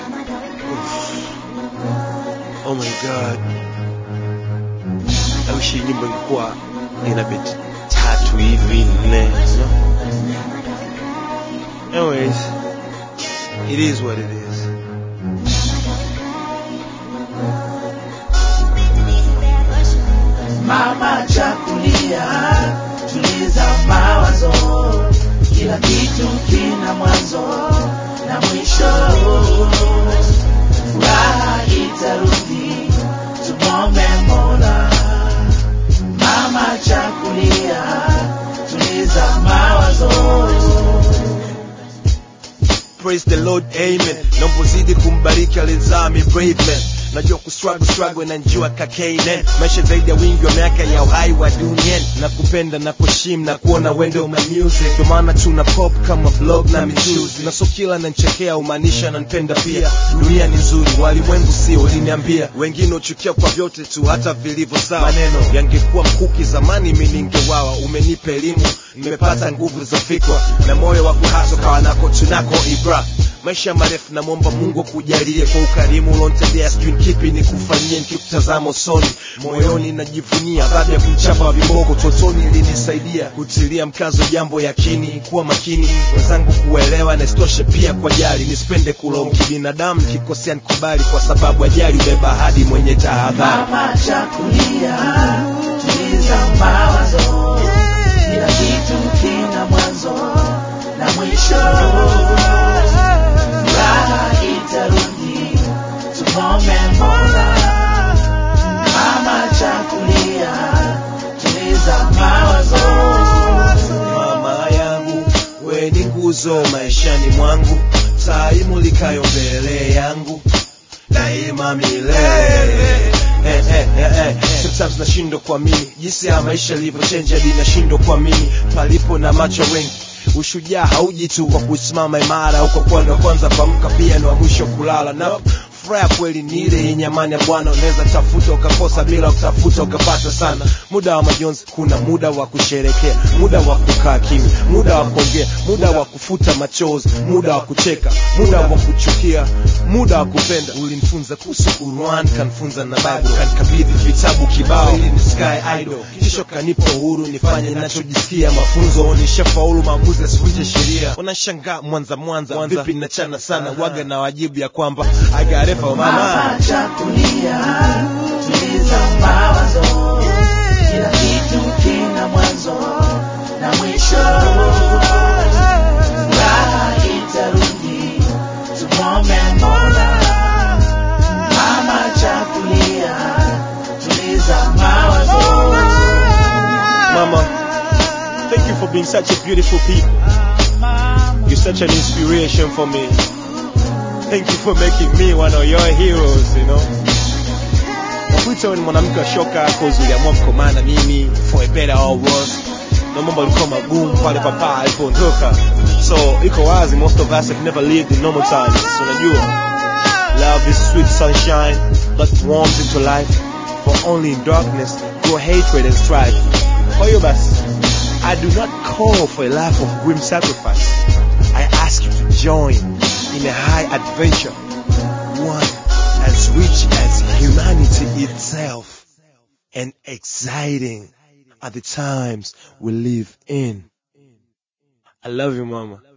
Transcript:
Oh my god, I wish hii nyimbo ingekuwa ina beat 3 hivi 4, no? Anyways, it is what it is. Mama chakulia, tuliza mawazo, kila kitu kina mwanzo na mwisho. Furaha itarudi, tumombe Mola. Mama chakulia, tuliza mawazo. Praise the Lord, amen. Naomba uzidi kumbariki aliyezaa mi brave man. Najua kustruggle na njua kakainen. Maisha zaidi ya wingi wa miaka ya uhai wa duniani. Na kupenda na kuheshimu na kuona wendo my music. Ndio maana tuna pop kama blog na michuzi. Na so kila nanchekea umaanisha nanipenda pia. Dunia ni nzuri, walimwengu sio, uliniambia. Wengine uchukia kwa vyote tu, hata vilivyo sawa. Maneno yangekuwa mkuki zamani mimi ningewawa. Umenipa elimu, nimepata nguvu za fikra na moyo wa kuhaso kwa nako tunako ibra. Maisha marefu na muomba Mungu kujalie kwa ukarimu ulonitendea, sijui kipi nikufanyie nikikutazama usoni. Moyoni najivunia baada ya kumchapa viboko totoni, ilinisaidia kutilia mkazo jambo yakini, kuwa makini wenzangu kuelewa na isitoshe pia kwa jali. Nisipende kulaumu kibinadamu, nikikosea nikubali kwa sababu ajali ubeba hadi mwenye tahadhari. Mama chakulia, tuliza mawazo, kila kitu kina mwanzo na mwisho. Furaha itarudi, tumombe Mola. Mama chakulia, tuliza mawazo. Mama yangu, we ni nguzo maishani mwangu, taa imulikayo mbele yangu daima milele. Sometimes nashindwa kuamini jinsi ya maisha yalivyochange, hadi nashindwa kuamini palipo na macho wengi. Ushujaa hauji tu kwa kusimama imara, uko kwa ndo kwanza paamka, pia ndo mwisho kulala. No, furaha kweli ni ile yenye amani ya Bwana. Unaweza tafuta ukakosa, bila kutafuta ukapata sana. Muda wa majonzi kuna muda wa kusherekea, muda wa kukaa kimya, muda wa kuongea, muda wa kufuta machozi, muda wa kucheka, muda wa kuchukia, muda wa kupenda. Ulinifunza kuhusu Qur'an, kanifunza na Bible, kanikabidhi vitabu kibao ili ni sky idol. Kisha kanipa uhuru nifanye ninachojisikia. Mafunzo nishafaulu, maamuzi yasivunje sheria. Wanashangaa Mwanza vipi nachana sana, waga na wajibu ya kwamba I got it for mama chakulia, tuliza mawazo, kila kitu kina mwanzo na mwisho. Furaha itarudi, tumombe Mola. Mama chakulia, tuliza mawazo. Mama, thank you for being such a beautiful people. You're such an inspiration for me. Thank you for making me one of your heroes, you know. Nakuita wewe ni mwanamke wa shoka, cause uliamua kukomana mimi for a better or worse. Na mambo yalikuwa magumu pale papa alipoondoka. So iko wazi most of us have never lived in normal times. So unajua, love is sweet sunshine that warms into life. For only in darkness grow hatred and strife. Kwa hiyo basi, I do not call for a life of grim sacrifice. I ask you to join in a high adventure, one as rich as humanity itself, and exciting at the times we live in. I love you, Mama.